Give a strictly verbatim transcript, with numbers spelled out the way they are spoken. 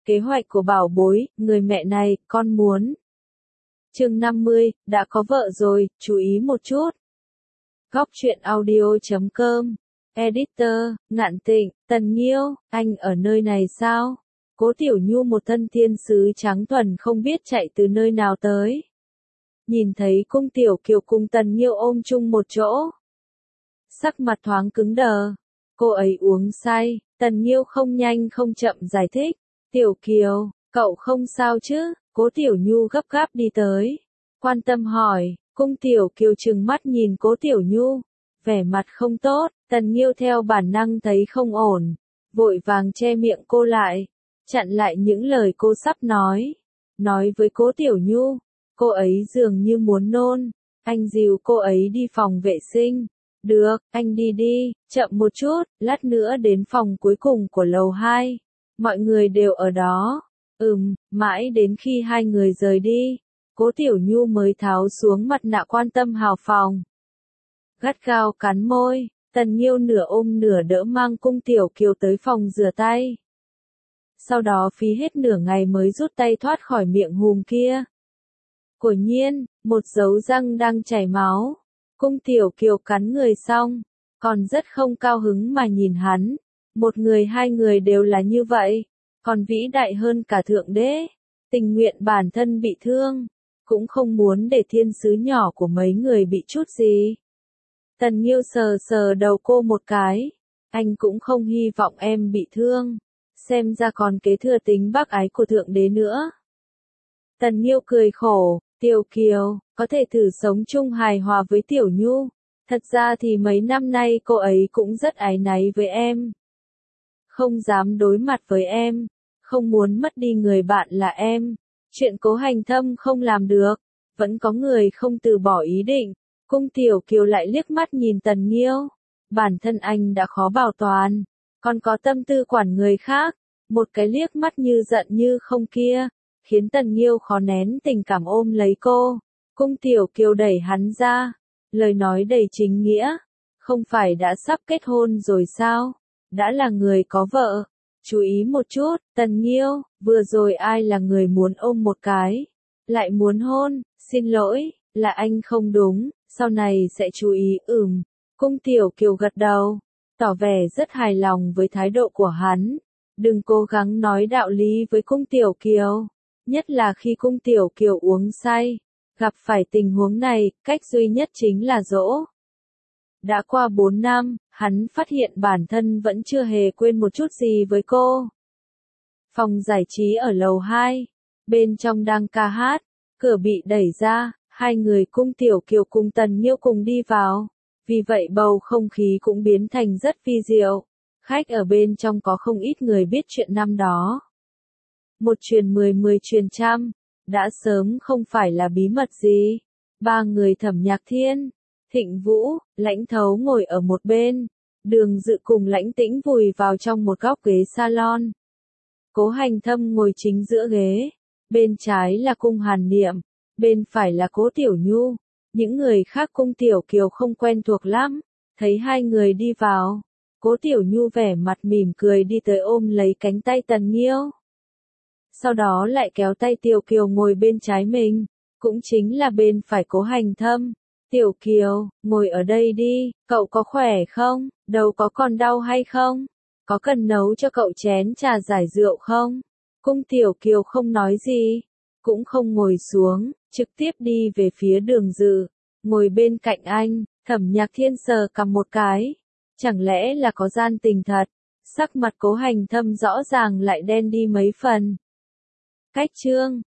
Kế hoạch của bảo bối, người mẹ này, con muốn. Chương năm mươi, đã có vợ rồi, chú ý một chút. Góc truyện audio chấm com. Editor, Ngạn Tịnh, Tần Nghiêu, anh ở nơi này sao? Cố Tiểu Nhu một thân thiên sứ trắng thuần không biết chạy từ nơi nào tới. Nhìn thấy cung Tiểu Kiều cùng Tần Nghiêu ôm chung một chỗ. Sắc mặt thoáng cứng đờ. Cô ấy uống say, Tần Nghiêu không nhanh không chậm giải thích. Tiểu Kiều, cậu không sao chứ? Cố Tiểu Nhu gấp gáp đi tới. Quan tâm hỏi, cung Tiểu Kiều trừng mắt nhìn Cố Tiểu Nhu. Vẻ mặt không tốt, Tần Nghiêu theo bản năng thấy không ổn. Vội vàng che miệng cô lại. Chặn lại những lời cô sắp nói. Nói với Cố Tiểu Nhu. Cô ấy dường như muốn nôn. Anh dìu cô ấy đi phòng vệ sinh. Được, anh đi đi, chậm một chút, lát nữa đến phòng cuối cùng của lầu hai. Mọi người đều ở đó. Ừm, mãi đến khi hai người rời đi, Cố Tiểu Nhu mới tháo xuống mặt nạ quan tâm hào phòng. Gắt gao cắn môi, Tần Nghiêu nửa ôm nửa đỡ mang cung Tiểu Kiều tới phòng rửa tay. Sau đó phí hết nửa ngày mới rút tay thoát khỏi miệng hùm kia. Quả nhiên, một dấu răng đang chảy máu. Cung Tiểu Kiều cắn người xong, còn rất không cao hứng mà nhìn hắn. Một người hai người đều là như vậy, còn vĩ đại hơn cả thượng đế. Tình nguyện bản thân bị thương, cũng không muốn để thiên sứ nhỏ của mấy người bị chút gì. Tần Nghiêu sờ sờ đầu cô một cái. Anh cũng không hy vọng em bị thương. Xem ra còn kế thừa tính bác ái của thượng đế nữa. Tần Nghiêu cười khổ. Tiểu Kiều, có thể thử sống chung hài hòa với Tiểu Nhu. Thật ra thì mấy năm nay cô ấy cũng rất áy náy với em. Không dám đối mặt với em. Không muốn mất đi người bạn là em. Chuyện Cố Hành Thâm không làm được. Vẫn có người không từ bỏ ý định. Cung Tiểu Kiều lại liếc mắt nhìn Tần Nghiêu. Bản thân anh đã khó bảo toàn. Còn có tâm tư quản người khác. Một cái liếc mắt như giận như không kia. Khiến Tần Nghiêu khó nén tình cảm ôm lấy cô. Cung Tiểu Kiều đẩy hắn ra. Lời nói đầy chính nghĩa. Không phải đã sắp kết hôn rồi sao? Đã là người có vợ. Chú ý một chút, Tần Nghiêu, vừa rồi ai là người muốn ôm một cái? Lại muốn hôn, xin lỗi, là anh không đúng, sau này sẽ chú ý ừm. Cung Tiểu Kiều gật đầu, tỏ vẻ rất hài lòng với thái độ của hắn. Đừng cố gắng nói đạo lý với Cung Tiểu Kiều. Nhất là khi Cung Tiểu Kiều uống say. Gặp phải tình huống này, cách duy nhất chính là dỗ. Đã qua bốn năm, hắn phát hiện bản thân vẫn chưa hề quên một chút gì với cô. Phòng giải trí ở lầu hai. Bên trong đang ca hát. Cửa bị đẩy ra, hai người Cung Tiểu Kiều cùng Tần Nghiêu cùng đi vào. Vì vậy bầu không khí cũng biến thành rất vi diệu. Khách ở bên trong có không ít người biết chuyện năm đó. Một truyền mười mười truyền trăm. Đã sớm không phải là bí mật gì. Ba người Thẩm Nhạc Thiên, Thịnh Vũ, Lãnh Thấu ngồi ở một bên. Đường Dự cùng Lãnh Tĩnh vùi vào trong một góc ghế salon. Cố Hành Thâm ngồi chính giữa ghế. Bên trái là Cung Hàn Niệm. Bên phải là Cố Tiểu Nhu. Những người khác Cung Tiểu Kiều không quen thuộc lắm. Thấy hai người đi vào. Cố Tiểu Nhu vẻ mặt mỉm cười đi tới ôm lấy cánh tay Tần Nghiêu. Sau đó lại kéo tay Tiểu Kiều ngồi bên trái mình. Cũng chính là bên phải Cố Hành Thâm. Tiểu Kiều, ngồi ở đây đi, cậu có khỏe không? Đầu có còn đau hay không? Có cần nấu cho cậu chén trà giải rượu không? Cung Tiểu Kiều không nói gì. Cũng không ngồi xuống, trực tiếp đi về phía Đường Dự. Ngồi bên cạnh anh, Thẩm Nhạc Thiên sờ cằm một cái. Chẳng lẽ là có gian tình thật? Sắc mặt Cố Hành Thâm rõ ràng lại đen đi mấy phần. Cách chương